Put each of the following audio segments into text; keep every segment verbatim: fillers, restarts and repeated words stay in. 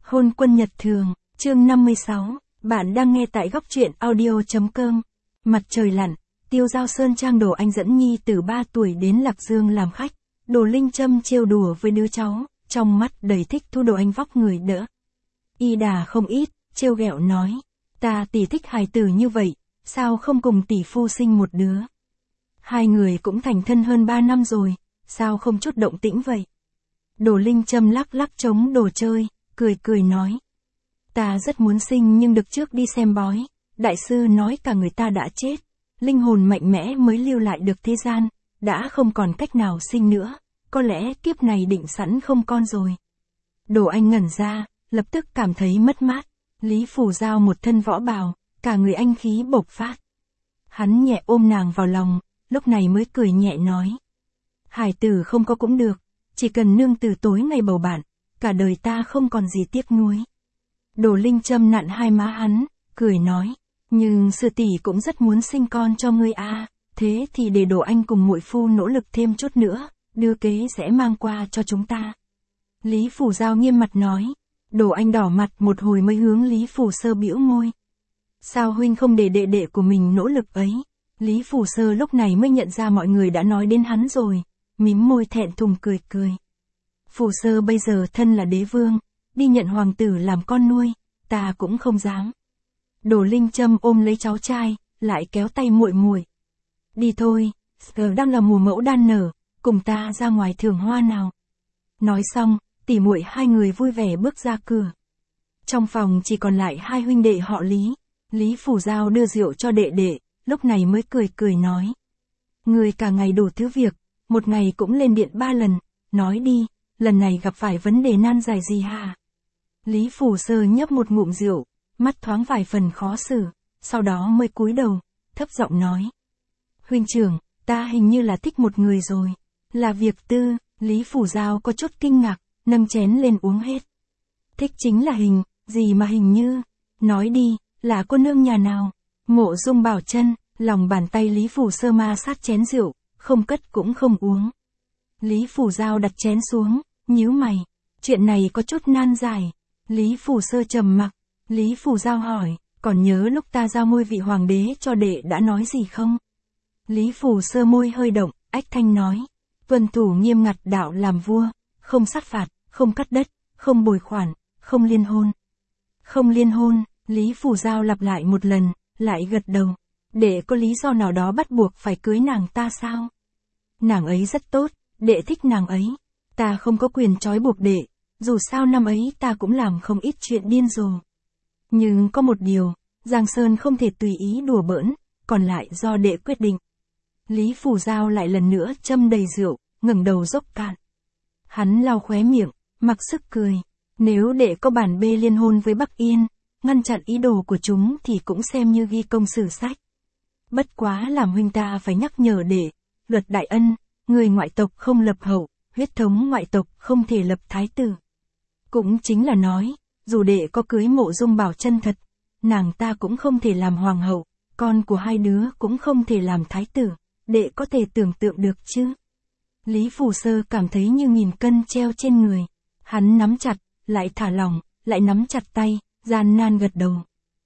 Hôn quân nhật thường, chương năm mươi sáu, bạn đang nghe tại góc truyện audio.com. Mặt trời lặn, Tiêu Giao Sơn Trang Đồ Anh dẫn Nhi từ ba tuổi đến Lạc Dương làm khách. Đồ Linh Trâm trêu đùa với đứa cháu, trong mắt đầy thích thú. Đồ Anh vóc người đỡ y đà không ít, trêu ghẹo nói, ta tỷ thích hài tử như vậy, sao không cùng tỷ phu sinh một đứa. Hai người cũng thành thân hơn ba năm rồi, sao không chút động tĩnh vậy. Đồ Linh Trâm lắc lắc trống đồ chơi, cười cười nói, ta rất muốn sinh nhưng được trước đi xem bói, đại sư nói cả người ta đã chết, linh hồn mạnh mẽ mới lưu lại được thế gian, đã không còn cách nào sinh nữa, có lẽ kiếp này định sẵn không con rồi. Đồ Anh ngẩn ra, lập tức cảm thấy mất mát. Lý Phù Giao một thân võ bào, cả người anh khí bộc phát. Hắn nhẹ ôm nàng vào lòng, lúc này mới cười nhẹ nói, hài tử không có cũng được, chỉ cần nương từ tối ngày bầu bạn, cả đời ta không còn gì tiếc nuối. Đồ Linh Trâm nặn hai má hắn, cười nói, nhưng sư tỷ cũng rất muốn sinh con cho ngươi a, thế thì để Đồ Anh cùng muội phu nỗ lực thêm chút nữa, đưa kế sẽ mang qua cho chúng ta. Lý Phù Giao nghiêm mặt nói. Đồ Anh đỏ mặt một hồi mới hướng Lý Phù Sơ bĩu môi. Sao huynh không để đệ đệ của mình nỗ lực ấy? Lý Phù Sơ lúc này mới nhận ra mọi người đã nói đến hắn rồi, mím môi thẹn thùng cười cười. Phù Sơ bây giờ thân là đế vương, đi nhận hoàng tử làm con nuôi, ta cũng không dám. Đồ Linh Trâm ôm lấy cháu trai, lại kéo tay muội muội. Đi thôi, giờ đang là mùa mẫu đan nở, cùng ta ra ngoài thưởng hoa nào. Nói xong, tỉ muội hai người vui vẻ bước ra cửa. Trong phòng chỉ còn lại hai huynh đệ họ Lý. Lý Phù Giao đưa rượu cho đệ đệ, lúc này mới cười cười nói. Người cả ngày đủ thứ việc, một ngày cũng lên điện ba lần, nói đi, lần này gặp phải vấn đề nan giải gì hả? Lý Phù Sơ nhấp một ngụm rượu, mắt thoáng vài phần khó xử, sau đó mới cúi đầu, thấp giọng nói. Huynh trưởng, ta hình như là thích một người rồi, là việc tư. Lý Phù Giao có chút kinh ngạc, nâng chén lên uống hết. Thích chính là hình, gì mà hình như, nói đi, là cô nương nhà nào? Mộ Dung Bảo Chân, lòng bàn tay Lý Phù Sơ ma sát chén rượu, không cất cũng không uống. Lý Phù Giao đặt chén xuống, nhíu mày, chuyện này có chút nan giải. Lý Phù Sơ trầm mặc, Lý Phù Giao hỏi, còn nhớ lúc ta giao ngôi vị hoàng đế cho đệ đã nói gì không? Lý Phù Sơ môi hơi động, ách thanh nói, tuân thủ nghiêm ngặt đạo làm vua, không sát phạt, không cắt đất, không bồi khoản, không liên hôn. Không liên hôn, Lý Phù Giao lặp lại một lần, lại gật đầu. Đệ có lý do nào đó bắt buộc phải cưới nàng ta sao? Nàng ấy rất tốt, đệ thích nàng ấy. Ta không có quyền trói buộc đệ, dù sao năm ấy ta cũng làm không ít chuyện điên rồ. Nhưng có một điều, Giang Sơn không thể tùy ý đùa bỡn, còn lại do đệ quyết định. Lý Phù Giao lại lần nữa châm đầy rượu, ngẩng đầu dốc cạn. Hắn lau khóe miệng, mặc sức cười. Nếu đệ có bản bê liên hôn với Bắc Yên, ngăn chặn ý đồ của chúng thì cũng xem như ghi công sử sách. Bất quá làm huynh ta phải nhắc nhở đệ, luật đại ân, người ngoại tộc không lập hậu, huyết thống ngoại tộc không thể lập thái tử. Cũng chính là nói, dù đệ có cưới Mộ Dung Bảo Chân thật, nàng ta cũng không thể làm hoàng hậu, con của hai đứa cũng không thể làm thái tử, đệ có thể tưởng tượng được chứ? Lý Phù Sơ cảm thấy như nghìn cân treo trên người. Hắn nắm chặt, lại thả lỏng, lại nắm chặt tay, gian nan gật đầu.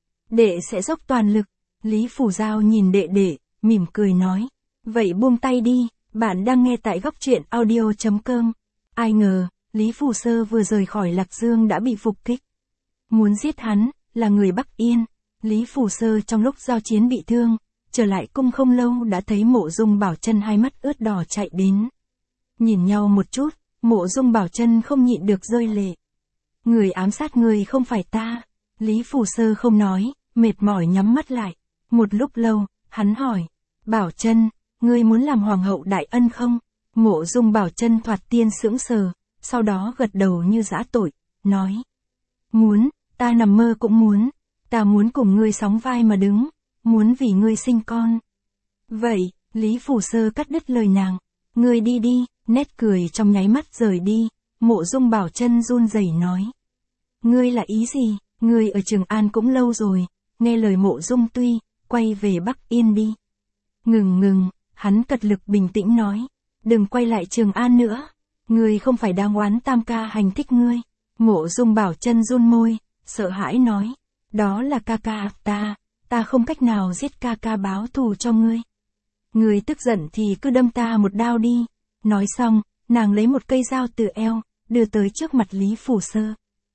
Đệ sẽ dốc toàn lực. Lý Phù Giao nhìn đệ đệ, mỉm cười nói. Vậy buông tay đi, bạn đang nghe tại góc truyện audio.com. Ai ngờ, Lý Phù Sơ vừa rời khỏi Lạc Dương đã bị phục kích. Muốn giết hắn, là người Bắc Yên. Lý Phù Sơ trong lúc giao chiến bị thương, trở lại cung không lâu đã thấy Mộ Dung Bảo Chân hai mắt ướt đỏ chạy đến. Nhìn nhau một chút, Mộ Dung Bảo Chân không nhịn được rơi lệ. Người ám sát người không phải ta. Lý Phù Sơ không nói, mệt mỏi nhắm mắt lại. Một lúc lâu, hắn hỏi, Bảo Chân, ngươi muốn làm hoàng hậu đại ân không? Mộ Dung Bảo Chân thoạt tiên sững sờ, sau đó gật đầu như giã tội, nói. Muốn, ta nằm mơ cũng muốn. Ta muốn cùng ngươi sóng vai mà đứng, muốn vì ngươi sinh con. Vậy, Lý Phù Sơ cắt đứt lời nàng. Ngươi đi đi, nét cười trong nháy mắt rời đi. Mộ Dung Bảo Chân run rẩy nói. Ngươi là ý gì? Ngươi ở Trường An cũng lâu rồi, nghe lời Mộ Dung Tuy, quay về Bắc Yên đi. Ngừng ngừng, hắn cật lực bình tĩnh nói. Đừng quay lại Trường An nữa. Ngươi không phải đang oán Tam ca hành thích ngươi. Mộ Dung Bảo Chân run môi, sợ hãi nói. Đó là ca ca ta, ta không cách nào giết ca ca báo thù cho ngươi. Ngươi tức giận thì cứ đâm ta một đao đi. Nói xong, nàng lấy một cây dao từ eo, đưa tới trước mặt Lý Phủ Sơ.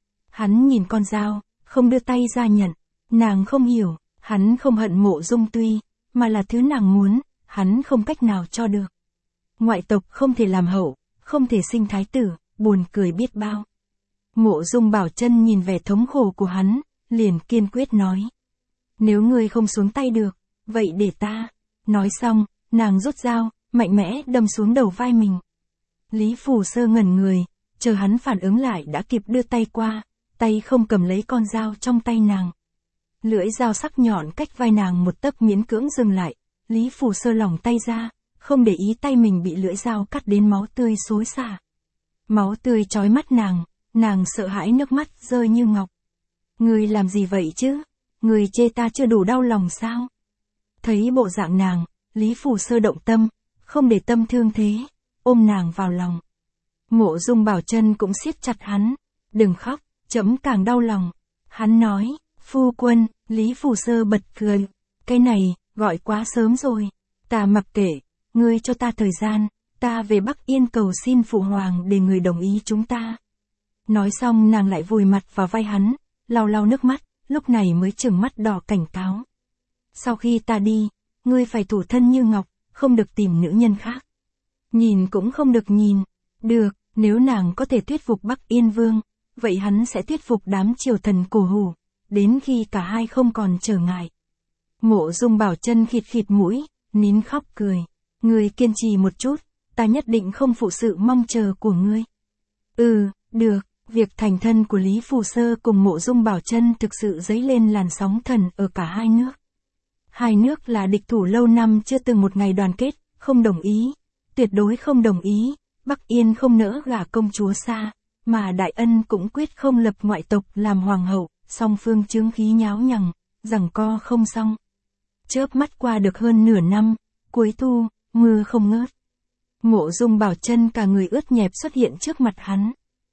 Hắn nhìn con dao, không đưa tay ra nhận. Nàng không hiểu, hắn không hận Mộ Dung Tuy, mà là thứ nàng muốn, hắn không cách nào cho được. Ngoại tộc không thể làm hậu, không thể sinh thái tử, buồn cười biết bao. Mộ Dung Bảo Chân nhìn vẻ thống khổ của hắn, liền kiên quyết nói. Nếu ngươi không xuống tay được, vậy để ta. Nói xong, nàng rút dao, mạnh mẽ đâm xuống đầu vai mình. Lý Phủ Sơ ngẩn người, chờ hắn phản ứng lại đã kịp đưa tay qua, tay không cầm lấy con dao trong tay nàng. Lưỡi dao sắc nhọn cách vai nàng một tấc miễn cưỡng dừng lại, Lý Phủ Sơ lỏng tay ra, không để ý tay mình bị lưỡi dao cắt đến máu tươi xối xả. Máu tươi chói mắt nàng, nàng sợ hãi nước mắt rơi như ngọc. Ngươi làm gì vậy chứ? Ngươi chê ta chưa đủ đau lòng sao? Thấy bộ dạng nàng, Lý Phủ Sơ động tâm, không để tâm thương thế, ôm nàng vào lòng. Mộ Dung Bảo Chân cũng siết chặt hắn, đừng khóc, chấm càng đau lòng. Hắn nói, phu quân, Lý Phủ Sơ bật cười, cái này, gọi quá sớm rồi, ta mặc kệ, ngươi cho ta thời gian, ta về Bắc Yên cầu xin phụ hoàng để người đồng ý chúng ta. Nói xong nàng lại vùi mặt vào vai hắn, lau lau nước mắt, lúc này mới trừng mắt đỏ cảnh cáo. Sau khi ta đi, ngươi phải thủ thân như ngọc, không được tìm nữ nhân khác. Nhìn cũng không được nhìn. Được, nếu nàng có thể thuyết phục Bắc Yên Vương, vậy hắn sẽ thuyết phục đám triều thần cổ hủ, đến khi cả hai không còn trở ngại. Mộ Dung Bảo Chân khịt khịt mũi, nín khóc cười. Ngươi kiên trì một chút, ta nhất định không phụ sự mong chờ của ngươi. Ừ, được. Việc thành thân của Lý Phủ Sơ cùng Mộ Dung Bảo Chân thực sự dấy lên làn sóng thần ở cả hai nước. Hai nước là địch thủ lâu năm chưa từng một ngày đoàn kết, không đồng ý, tuyệt đối không đồng ý, Bắc Yên không nỡ gả công chúa xa, mà Đại Ân cũng quyết không lập ngoại tộc làm hoàng hậu, song phương chướng khí nháo nhằng, giằng co không xong. Chớp mắt qua được hơn nửa năm, cuối thu, mưa không ngớt. Mộ Dung Bảo Chân cả người ướt nhẹp xuất hiện trước mặt hắn.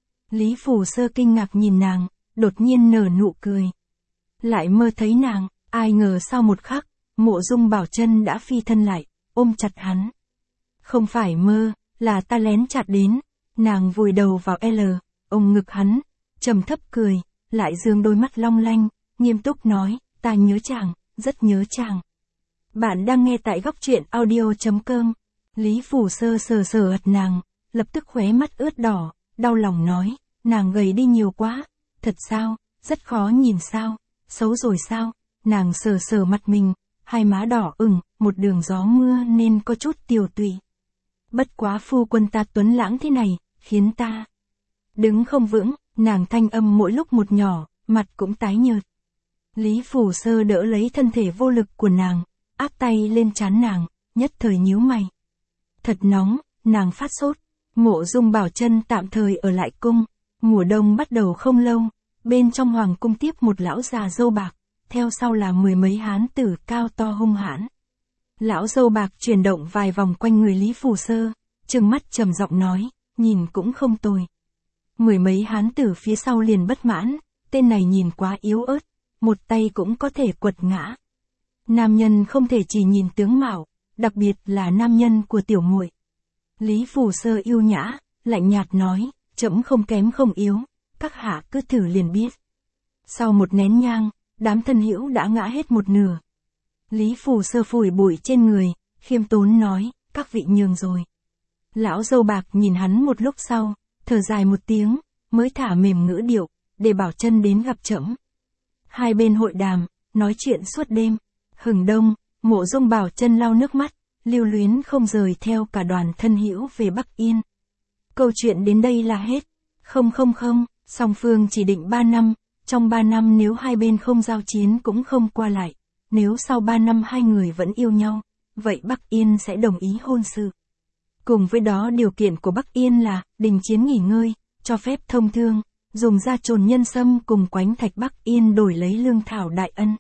Lý Phủ Sơ kinh ngạc nhìn nàng, đột nhiên nở nụ cười. Lại mơ thấy nàng, ai ngờ sau một khắc, Mộ Dung Bảo Chân đã phi thân lại, ôm chặt hắn. Không phải mơ, là ta lén chặt đến. Nàng vùi đầu vào L, ôm ngực hắn, trầm thấp cười, lại dương đôi mắt long lanh, nghiêm túc nói, ta nhớ chàng, rất nhớ chàng. Bạn đang nghe tại góc truyện audio chấm com. Lý Phủ Sơ sờ sờ ật nàng, lập tức khóe mắt ướt đỏ, đau lòng nói, nàng gầy đi nhiều quá. Thật sao, rất khó nhìn sao, xấu rồi sao? Nàng sờ sờ mặt mình, hai má đỏ ửng, một đường gió mưa nên có chút tiều tụy. Bất quá phu quân ta tuấn lãng thế này, khiến ta đứng không vững. Nàng thanh âm mỗi lúc một nhỏ, mặt cũng tái nhợt. Lý Phủ Sơ đỡ lấy thân thể vô lực của nàng, áp tay lên trán nàng, nhất thời nhíu mày. Thật nóng, nàng phát sốt. Mộ Dung Bảo Chân tạm thời ở lại cung. Mùa đông bắt đầu không lâu, bên trong hoàng cung tiếp một lão già râu bạc, theo sau là mười mấy hán tử cao to hung hãn. Lão râu bạc chuyển động vài vòng quanh người Lý Phủ Sơ, trừng mắt trầm giọng nói, nhìn cũng không tồi. Mười mấy hán tử phía sau liền bất mãn, tên này nhìn quá yếu ớt, một tay cũng có thể quật ngã. Nam nhân không thể chỉ nhìn tướng mạo, đặc biệt là nam nhân của tiểu muội. Lý Phủ Sơ yêu nhã, lạnh nhạt nói, trẫm không kém không yếu, các hạ cứ thử liền biết. Sau một nén nhang, đám thân hữu đã ngã hết một nửa. Lý Phủ Sơ phủi bụi trên người, khiêm tốn nói, các vị nhường rồi. Lão râu bạc nhìn hắn một lúc sau, thở dài một tiếng, mới thả mềm ngữ điệu, để Bảo Chân đến gặp trẫm. Hai bên hội đàm, nói chuyện suốt đêm. Hừng đông, Mộ Dung Bảo Chân lau nước mắt, lưu luyến không rời theo cả đoàn thân hữu về Bắc Yên. Câu chuyện đến đây là hết. Không không không, song phương chỉ định ba năm, trong ba năm nếu hai bên không giao chiến cũng không qua lại, nếu sau ba năm hai người vẫn yêu nhau, vậy Bắc Yên sẽ đồng ý hôn sự. Cùng với đó điều kiện của Bắc Yên là, đình chiến nghỉ ngơi, cho phép thông thương, dùng da trồn nhân sâm cùng quánh thạch Bắc Yên đổi lấy lương thảo Đại Ân.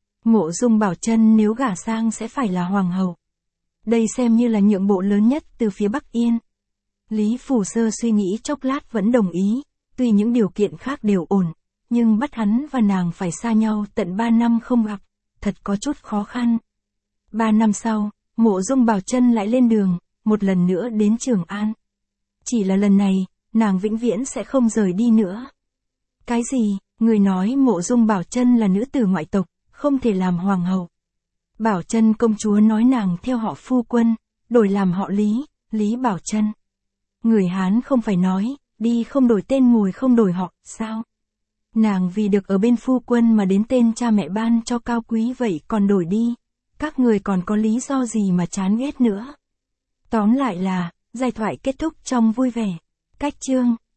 Mộ Dung Bảo Chân nếu gả sang sẽ phải là hoàng hậu. Đây xem như là nhượng bộ lớn nhất từ phía Bắc Yên. Lý Phủ Sơ suy nghĩ chốc lát vẫn đồng ý, Tuy những điều kiện khác đều ổn, nhưng bắt hắn và nàng phải xa nhau tận ba năm không gặp, thật có chút khó khăn. Ba năm sau, Mộ Dung Bảo Chân lại lên đường, một lần nữa đến Trường An. Chỉ là lần này, nàng vĩnh viễn sẽ không rời đi nữa. Cái gì? Người nói Mộ Dung Bảo Chân là nữ tử ngoại tộc, không thể làm hoàng hậu. Bảo Chân công chúa nói nàng theo họ phu quân, đổi làm họ Lý, Lý Bảo Chân. Người Hán không phải nói, đi không đổi tên ngồi không đổi họ, sao? Nàng vì được ở bên phu quân mà đến tên cha mẹ ban cho cao quý vậy còn đổi đi. Các người còn có lý do gì mà chán ghét nữa? Tóm lại là, giai thoại kết thúc trong vui vẻ. Cách chương